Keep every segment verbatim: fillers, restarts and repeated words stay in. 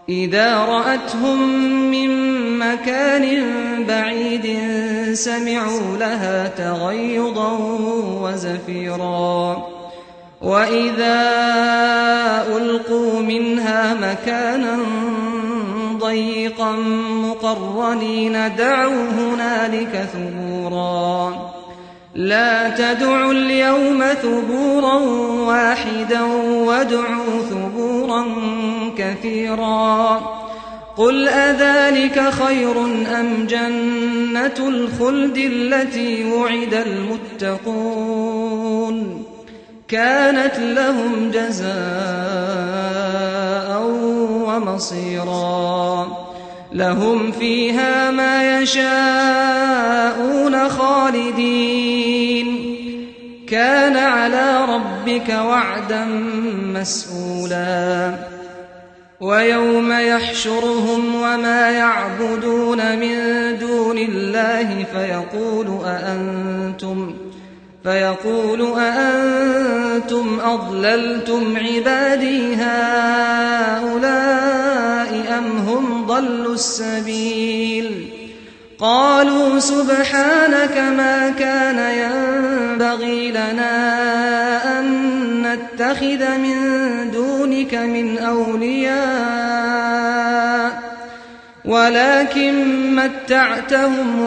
إذا رأتهم من مكان بعيد سمعوا لها تغيظا وزفيرا وإذا ألقوا منها مكانا ضيقا مقرنين دعوا هنالك ثبورا لا تدعوا اليوم ثبورا واحدا وادعوا ثبورا كثيرا قل أذلك خير أم جنة الخلد التي وعد المتقون كانت لهم جزاء ومصيرا لهم فيها ما يشاءون خالدين كان على ربك وعدا مسئولا ويوم يحشرهم وما يعبدون من دون الله فيقول أأنتم فيقول أأنتم أضللتم عبادي هؤلاء أم هم ضلوا السبيل قالوا سبحانك ما كان ينبغي لنا أن نتخذ من دونك من أولياء ولكن متعتهم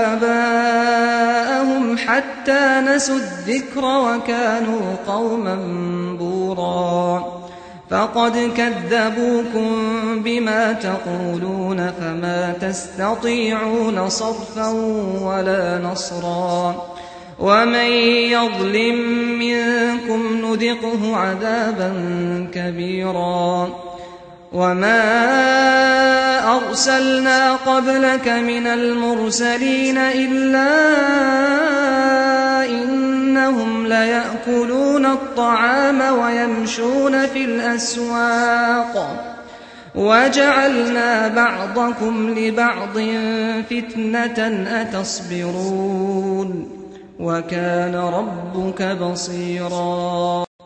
وآباءهم حتى نسوا الذكر وكانوا قوما بورا فقد كذبوكم بما تقولون فما تستطيعون صرفا ولا نصرا ومن يظلم منكم نذقه عذابا كبيرا وما أرسلنا قبلك من المرسلين إلا إنهم ليأكلون الطعام ويمشون في الأسواق وجعلنا بعضكم لبعض فتنة أتصبرون وكان ربك بصيرا.